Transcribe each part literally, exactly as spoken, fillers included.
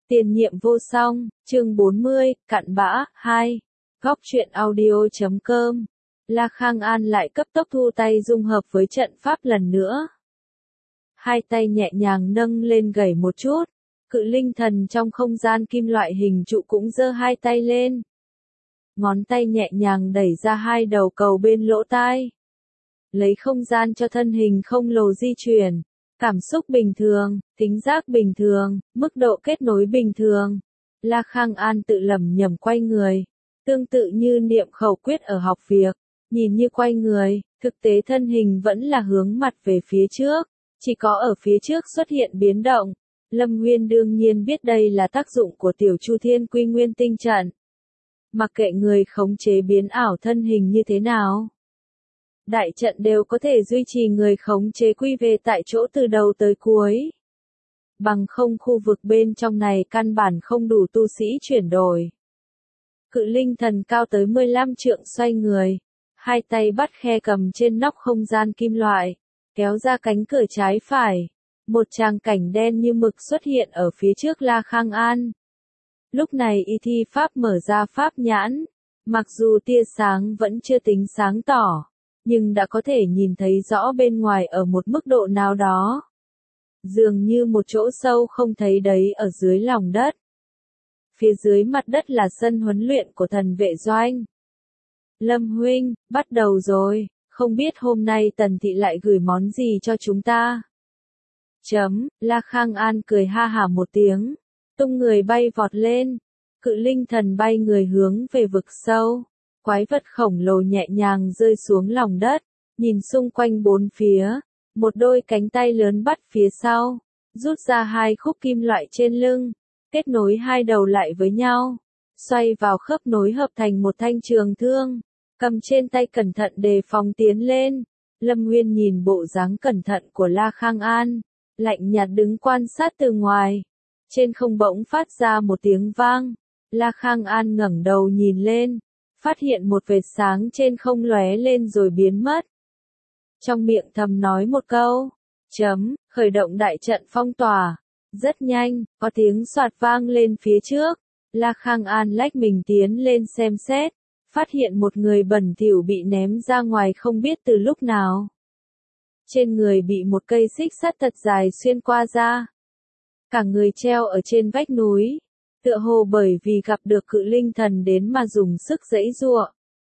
Tiền nhiệm vô song, chương bốn mươi, cặn bã, hai. Góc truyện audio chấm com. La Khang An lại cấp tốc thu tay dung hợp với trận pháp lần nữa. Hai tay nhẹ nhàng nâng lên gẩy một chút, cự linh thần trong không gian kim loại hình trụ cũng giơ hai tay lên. Ngón tay nhẹ nhàng đẩy ra hai đầu cầu bên lỗ tai. Lấy không gian cho thân hình không lồ di chuyển. Cảm xúc bình thường, tính giác bình thường, mức độ kết nối bình thường. La Khang An tự lẩm nhẩm quay người. Tương tự như niệm khẩu quyết ở học việc. Nhìn như quay người, thực tế thân hình vẫn là hướng mặt về phía trước. Chỉ có ở phía trước xuất hiện biến động. Lâm Nguyên đương nhiên biết đây là tác dụng của tiểu Chu Thiên Quy Nguyên Tinh Trận. Mặc kệ người khống chế biến ảo thân hình như thế nào, đại trận đều có thể duy trì người khống chế quy về tại chỗ từ đầu tới cuối. Bằng không khu vực bên trong này căn bản không đủ tu sĩ chuyển đổi. Cự linh thần cao tới mười lăm trượng xoay người, hai tay bắt khe cầm trên nóc không gian kim loại, kéo ra cánh cửa trái phải. Một tràng cảnh đen như mực xuất hiện ở phía trước La Khang An. Lúc này y thi pháp mở ra pháp nhãn, mặc dù tia sáng vẫn chưa tính sáng tỏ, nhưng đã có thể nhìn thấy rõ bên ngoài ở một mức độ nào đó. Dường như một chỗ sâu không thấy đấy ở dưới lòng đất. Phía dưới mặt đất là sân huấn luyện của thần vệ doanh. Lâm huynh, bắt đầu rồi, không biết hôm nay Tần Thị lại gửi món gì cho chúng ta. Chấm, La Khang An cười ha hả một tiếng, tung người bay vọt lên. Cự linh thần bay người hướng về vực sâu. Quái vật khổng lồ nhẹ nhàng rơi xuống lòng đất, nhìn xung quanh bốn phía, một đôi cánh tay lớn bắt phía sau, rút ra hai khúc kim loại trên lưng, kết nối hai đầu lại với nhau, xoay vào khớp nối hợp thành một thanh trường thương, cầm trên tay cẩn thận đề phòng tiến lên. Lâm Nguyên nhìn bộ dáng cẩn thận của La Khang An, lạnh nhạt đứng quan sát từ ngoài. Trên không bỗng phát ra một tiếng vang, La Khang An ngẩng đầu nhìn lên, phát hiện một vệt sáng trên không lóe lên rồi biến mất. Trong miệng thầm nói một câu, chấm, khởi động đại trận phong tỏa. Rất nhanh, có tiếng xoạt vang lên phía trước. La Khang An lách mình tiến lên xem xét, phát hiện một người bẩn thỉu bị ném ra ngoài không biết từ lúc nào. Trên người bị một cây xích sắt thật dài xuyên qua ra. Cả người treo ở trên vách núi. Tựa hồ bởi vì gặp được cự linh thần đến mà dùng sức giãy giụa.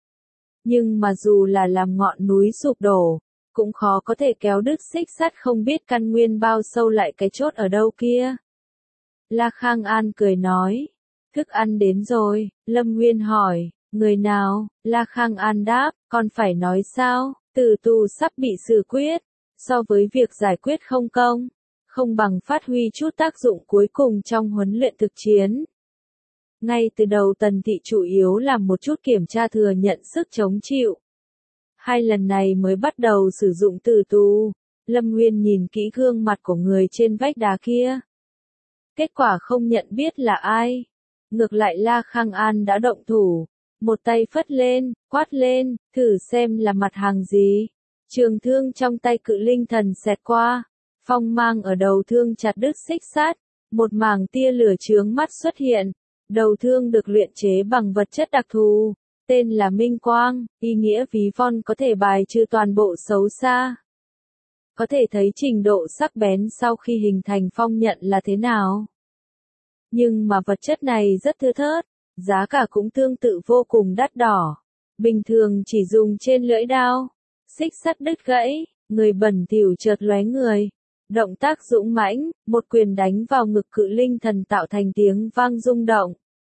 Nhưng mà dù là làm ngọn núi sụp đổ, cũng khó có thể kéo đứt xích sắt không biết căn nguyên bao sâu lại cái chốt ở đâu kia. La Khang An cười nói, thức ăn đến rồi. Lâm Nguyên hỏi, người nào? La Khang An đáp, còn phải nói sao, tử tù sắp bị xử quyết, so với việc giải quyết không công, không bằng phát huy chút tác dụng cuối cùng trong huấn luyện thực chiến. Ngay từ đầu Tần Thị chủ yếu làm một chút kiểm tra thừa nhận sức chống chịu. Hai lần này mới bắt đầu sử dụng tử tù. Lâm Nguyên nhìn kỹ gương mặt của người trên vách đá kia. Kết quả không nhận biết là ai. Ngược lại La Khang An đã động thủ. Một tay phất lên, quát lên, thử xem là mặt hàng gì. Trường thương trong tay cự linh thần xẹt qua. Phong mang ở đầu thương chặt đứt xích sắt. Một mảng tia lửa chướng mắt xuất hiện. Đầu thương được luyện chế bằng vật chất đặc thù, tên là Minh Quang, ý nghĩa ví von có thể bài trừ toàn bộ xấu xa. Có thể thấy trình độ sắc bén sau khi hình thành phong nhận là thế nào. Nhưng mà vật chất này rất thưa thớt, giá cả cũng tương tự vô cùng đắt đỏ. Bình thường chỉ dùng trên lưỡi đao, xích sắt đứt gãy, người bẩn thỉu chợt lóe người. Động tác dũng mãnh, một quyền đánh vào ngực cự linh thần tạo thành tiếng vang rung động.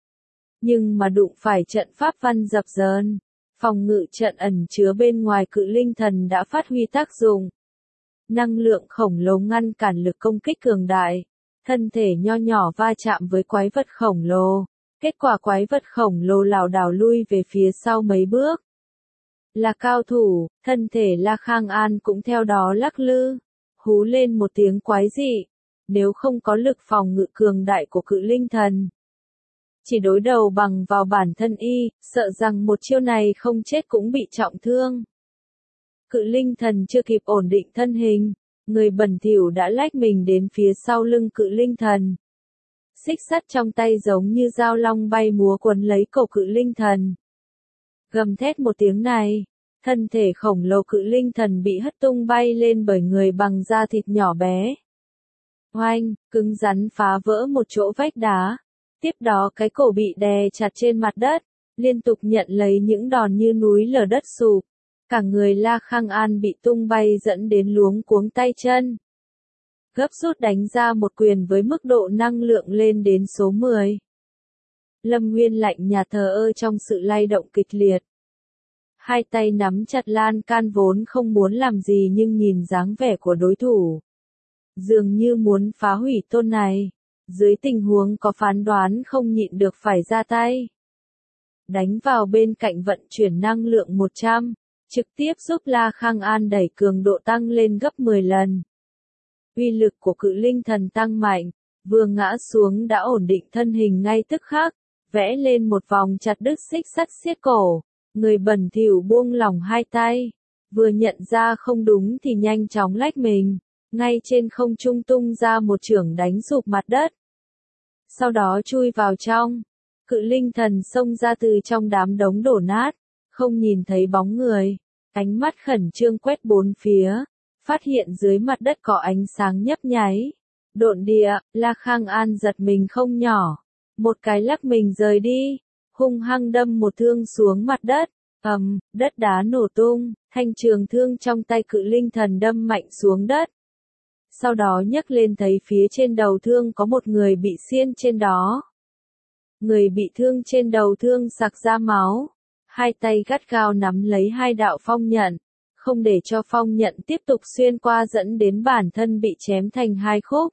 Nhưng mà đụng phải trận pháp văn dập dờn, phòng ngự trận ẩn chứa bên ngoài cự linh thần đã phát huy tác dụng. Năng lượng khổng lồ ngăn cản lực công kích cường đại, thân thể nho nhỏ va chạm với quái vật khổng lồ. Kết quả quái vật khổng lồ lảo đảo lui về phía sau mấy bước. Là cao thủ, thân thể La Khang An cũng theo đó lắc lư. Hú lên một tiếng quái dị, nếu không có lực phòng ngự cường đại của cự linh thần. Chỉ đối đầu bằng vào bản thân y, sợ rằng một chiêu này không chết cũng bị trọng thương. Cự linh thần chưa kịp ổn định thân hình, người bẩn thỉu đã lách mình đến phía sau lưng cự linh thần. Xích sắt trong tay giống như dao long bay múa quấn lấy cổ cự linh thần. Gầm thét một tiếng này, thân thể khổng lồ cự linh thần bị hất tung bay lên bởi người bằng da thịt nhỏ bé. Oanh, cứng rắn phá vỡ một chỗ vách đá. Tiếp đó cái cổ bị đè chặt trên mặt đất, liên tục nhận lấy những đòn như núi lở đất sụp. Cả người La Khang An bị tung bay dẫn đến luống cuống tay chân. Gấp rút đánh ra một quyền với mức độ năng lượng lên đến số mười. Lâm Nguyên lạnh nhạt thờ ơ trong sự lay động kịch liệt. Hai tay nắm chặt lan can vốn không muốn làm gì nhưng nhìn dáng vẻ của đối thủ. Dường như muốn phá hủy tôn này. Dưới tình huống có phán đoán không nhịn được phải ra tay. Đánh vào bên cạnh vận chuyển năng lượng một trăm, trực tiếp giúp La Khang An đẩy cường độ tăng lên gấp mười lần. Uy lực của cự linh thần tăng mạnh, vừa ngã xuống đã ổn định thân hình ngay tức khắc, vẽ lên một vòng chặt đứt xích sắt xiết cổ, người bẩn thỉu buông lỏng hai tay, vừa nhận ra không đúng thì nhanh chóng lách mình, ngay trên không trung tung ra một chưởng đánh sụp mặt đất. Sau đó chui vào trong, cự linh thần xông ra từ trong đám đống đổ nát, không nhìn thấy bóng người, ánh mắt khẩn trương quét bốn phía. Phát hiện dưới mặt đất có ánh sáng nhấp nháy. Độn địa, La Khang An giật mình không nhỏ. Một cái lắc mình rời đi, hung hăng đâm một thương xuống mặt đất. Ầm, đất đá nổ tung, thanh trường thương trong tay cự linh thần đâm mạnh xuống đất. Sau đó nhấc lên thấy phía trên đầu thương có một người bị xiên trên đó. Người bị thương trên đầu thương sặc ra máu. Hai tay gắt gao nắm lấy hai đạo phong nhận. Không để cho phong nhận tiếp tục xuyên qua dẫn đến bản thân bị chém thành hai khúc.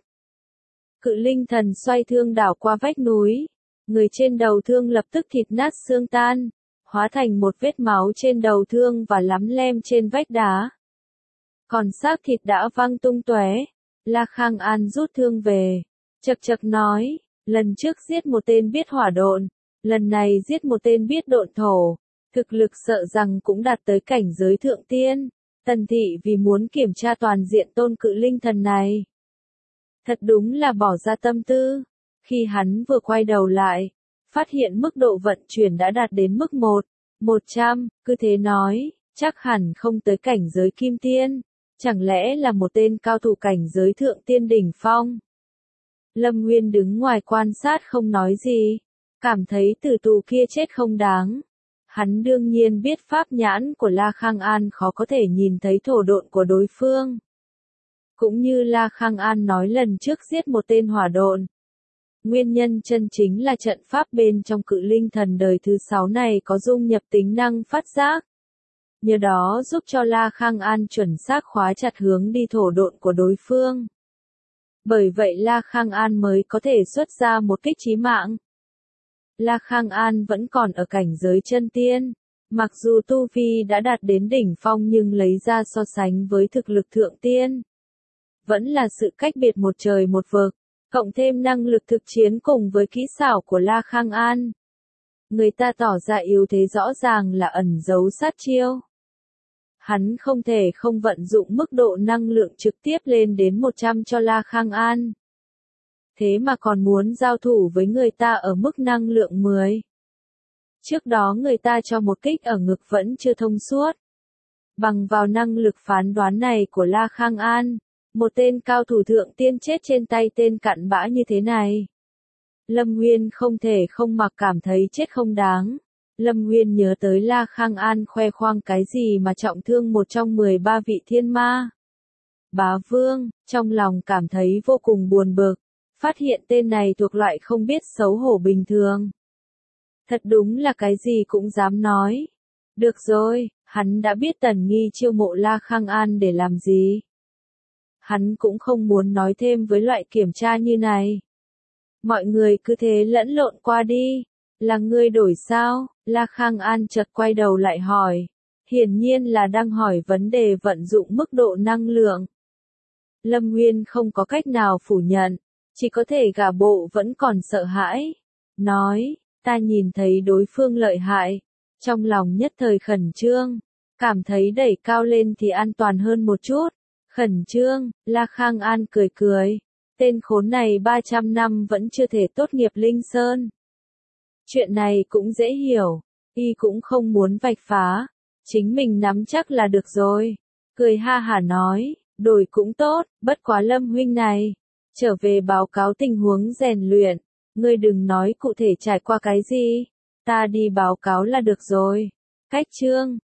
Cự linh thần xoay thương đảo qua vách núi, người trên đầu thương lập tức thịt nát xương tan, hóa thành một vết máu trên đầu thương và lắm lem trên vách đá. Còn xác thịt đã văng tung tóe. La Khang An rút thương về, chậc chậc nói, lần trước giết một tên biết hỏa độn, lần này giết một tên biết độn thổ. Thực lực sợ rằng cũng đạt tới cảnh giới thượng tiên. Tần thị vì muốn kiểm tra toàn diện tôn cự linh thần này. Thật đúng là bỏ ra tâm tư. Khi hắn vừa quay đầu lại, phát hiện mức độ vận chuyển đã đạt đến mức một, một trăm, cứ thế nói, chắc hẳn không tới cảnh giới kim tiên. Chẳng lẽ là một tên cao thủ cảnh giới thượng tiên đỉnh phong? Lâm Nguyên đứng ngoài quan sát không nói gì, cảm thấy tử tù kia chết không đáng. Hắn đương nhiên biết pháp nhãn của La Khang An khó có thể nhìn thấy thổ độn của đối phương. Cũng như La Khang An nói lần trước giết một tên hỏa độn. Nguyên nhân chân chính là trận pháp bên trong cự linh thần đời thứ sáu này có dung nhập tính năng phát giác. Nhờ đó giúp cho La Khang An chuẩn xác khóa chặt hướng đi thổ độn của đối phương. Bởi vậy La Khang An mới có thể xuất ra một kích chí mạng. La Khang An vẫn còn ở cảnh giới chân tiên, mặc dù tu vi đã đạt đến đỉnh phong nhưng lấy ra so sánh với thực lực thượng tiên. Vẫn là sự cách biệt một trời một vực, cộng thêm năng lực thực chiến cùng với kỹ xảo của La Khang An. Người ta tỏ ra yếu thế rõ ràng là ẩn giấu sát chiêu. Hắn không thể không vận dụng mức độ năng lượng trực tiếp lên đến một trăm cho La Khang An. Thế mà còn muốn giao thủ với người ta ở mức năng lượng mười. Trước đó người ta cho một kích ở ngực vẫn chưa thông suốt. Bằng vào năng lực phán đoán này của La Khang An, một tên cao thủ thượng tiên chết trên tay tên cặn bã như thế này. Lâm Nguyên không thể không mặc cảm thấy chết không đáng. Lâm Nguyên nhớ tới La Khang An khoe khoang cái gì mà trọng thương một trong mười ba vị thiên ma. Bá Vương, trong lòng cảm thấy vô cùng buồn bực. Phát hiện tên này thuộc loại không biết xấu hổ bình thường. Thật đúng là cái gì cũng dám nói. Được rồi, hắn đã biết Tần Nghi chiêu mộ La Khang An để làm gì. Hắn cũng không muốn nói thêm với loại kiểm tra như này. Mọi người cứ thế lẫn lộn qua đi. Là ngươi đổi sao? La Khang An chợt quay đầu lại hỏi. Hiển nhiên là đang hỏi vấn đề vận dụng mức độ năng lượng. Lâm Nguyên không có cách nào phủ nhận. Chỉ có thể gả bộ vẫn còn sợ hãi. Nói, ta nhìn thấy đối phương lợi hại. Trong lòng nhất thời khẩn trương. Cảm thấy đẩy cao lên thì an toàn hơn một chút. Khẩn trương, La Khang An cười cười. Tên khốn này ba trăm năm vẫn chưa thể tốt nghiệp Linh Sơn. Chuyện này cũng dễ hiểu, y cũng không muốn vạch phá, chính mình nắm chắc là được rồi. Cười ha hả nói, đổi cũng tốt, bất quá Lâm huynh này, trở về báo cáo tình huống rèn luyện, ngươi đừng nói cụ thể trải qua cái gì, ta đi báo cáo là được rồi. Cách chương